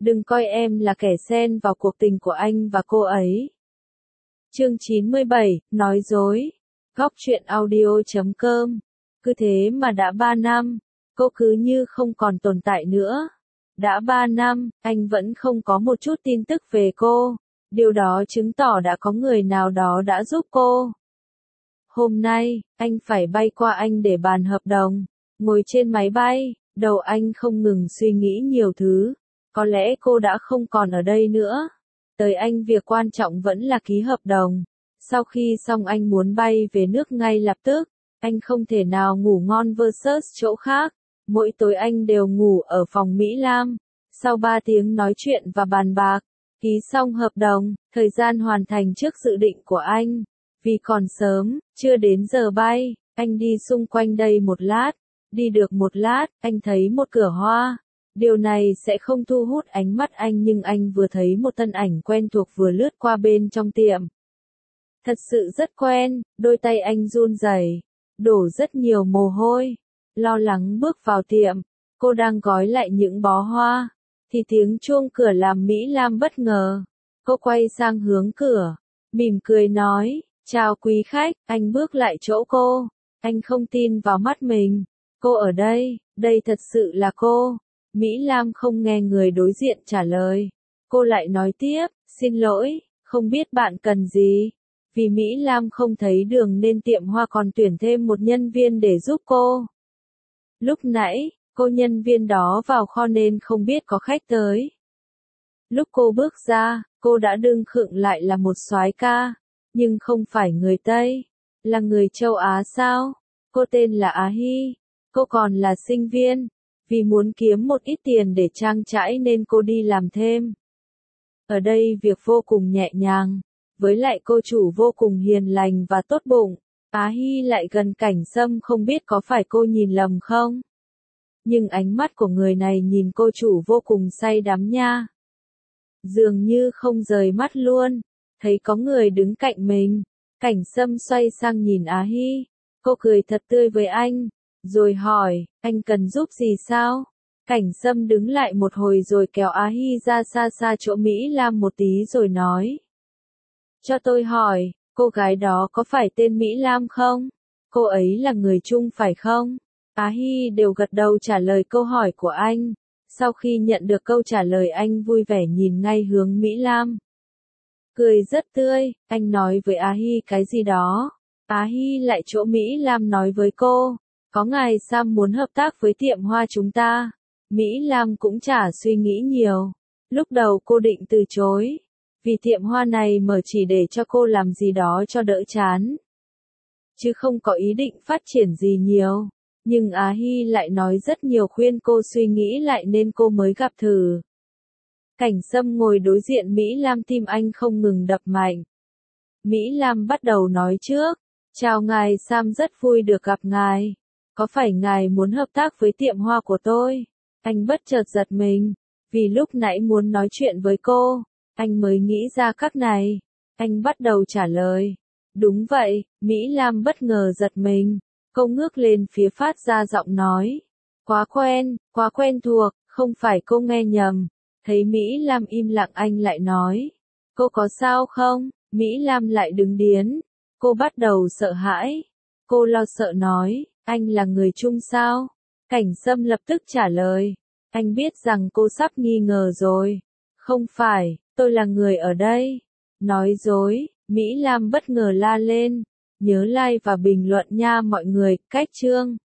Đừng coi em là kẻ xen vào cuộc tình của anh và cô ấy. Chương 97, nói dối. Góc truyện audio.com. Cứ thế mà đã 3 năm, cô cứ như không còn tồn tại nữa. Đã 3 năm, anh vẫn không có một chút tin tức về cô. Điều đó chứng tỏ đã có người nào đó đã giúp cô. Hôm nay, anh phải bay qua Anh để bàn hợp đồng. Ngồi trên máy bay, đầu anh không ngừng suy nghĩ nhiều thứ. Có lẽ cô đã không còn ở đây nữa. Tới anh việc quan trọng vẫn là ký hợp đồng. Sau khi xong anh muốn bay về nước ngay lập tức. Anh không thể nào ngủ ngon versus chỗ khác. Mỗi tối anh đều ngủ ở phòng Mỹ Lam. Sau 3 tiếng nói chuyện và bàn bạc, ký xong hợp đồng, thời gian hoàn thành trước dự định của anh. Vì còn sớm, chưa đến giờ bay, anh đi xung quanh đây một lát. Đi được một lát, anh thấy một cửa hoa. Điều này sẽ không thu hút ánh mắt anh nhưng anh vừa thấy một thân ảnh quen thuộc vừa lướt qua bên trong tiệm. Thật sự rất quen, đôi tay anh run rẩy, đổ rất nhiều mồ hôi. Lo lắng bước vào tiệm, cô đang gói lại những bó hoa, thì tiếng chuông cửa làm Mỹ Lam bất ngờ. Cô quay sang hướng cửa, mỉm cười nói, chào quý khách, anh bước lại chỗ cô. Anh không tin vào mắt mình. Cô ở đây, đây thật sự là cô. Mỹ Lam không nghe người đối diện trả lời. Cô lại nói tiếp, xin lỗi, không biết bạn cần gì. Vì Mỹ Lam không thấy đường nên tiệm hoa còn tuyển thêm một nhân viên để giúp cô. Lúc nãy, cô nhân viên đó vào kho nên không biết có khách tới. Lúc cô bước ra, cô đã đương khựng lại là một soái ca. Nhưng không phải người Tây. Là người châu Á sao? Cô tên là Á Hy. Cô còn là sinh viên. Vì muốn kiếm một ít tiền để trang trải nên cô đi làm thêm. Ở đây việc vô cùng nhẹ nhàng. Với lại cô chủ vô cùng hiền lành và tốt bụng. Á Hy lại gần Cảnh Sâm không biết có phải cô nhìn lầm không? Nhưng ánh mắt của người này nhìn cô chủ vô cùng say đắm nha. Dường như không rời mắt luôn. Thấy có người đứng cạnh mình. Cảnh Sâm xoay sang nhìn Á Hy. Cô cười thật tươi với anh. Rồi hỏi, anh cần giúp gì sao? Cảnh Sâm đứng lại một hồi rồi kéo Á Hy ra xa xa chỗ Mỹ Lam một tí rồi nói. Cho tôi hỏi, cô gái đó có phải tên Mỹ Lam không? Cô ấy là người Trung phải không? Á Hy đều gật đầu trả lời câu hỏi của anh. Sau khi nhận được câu trả lời anh vui vẻ nhìn ngay hướng Mỹ Lam. Cười rất tươi, anh nói với Á Hy cái gì đó. Á Hy lại chỗ Mỹ Lam nói với cô. Có ngài Sam muốn hợp tác với tiệm hoa chúng ta. Mỹ Lam cũng chả suy nghĩ nhiều. Lúc đầu cô định từ chối. Vì tiệm hoa này mở chỉ để cho cô làm gì đó cho đỡ chán. Chứ không có ý định phát triển gì nhiều. Nhưng Á Hy lại nói rất nhiều khuyên cô suy nghĩ lại nên cô mới gặp thử. Cảnh Sâm ngồi đối diện Mỹ Lam tim anh không ngừng đập mạnh. Mỹ Lam bắt đầu nói trước. Chào ngài Sam rất vui được gặp ngài. Có phải ngài muốn hợp tác với tiệm hoa của tôi? Anh bất chợt giật mình. Vì lúc nãy muốn nói chuyện với cô. Anh mới nghĩ ra các này. Anh bắt đầu trả lời. Đúng vậy, Mỹ Lam bất ngờ giật mình. Cô ngước lên phía phát ra giọng nói. Quá quen thuộc, không phải cô nghe nhầm. Thấy Mỹ Lam im lặng anh lại nói. Cô có sao không? Mỹ Lam lại đứng điến. Cô bắt đầu sợ hãi. Cô lo sợ nói, anh là người Trung sao? Cảnh Sâm lập tức trả lời. Anh biết rằng cô sắp nghi ngờ rồi. Không phải, tôi là người ở đây. Nói dối, Mỹ Lam bất ngờ la lên. Nhớ like và bình luận nha mọi người, cách chương.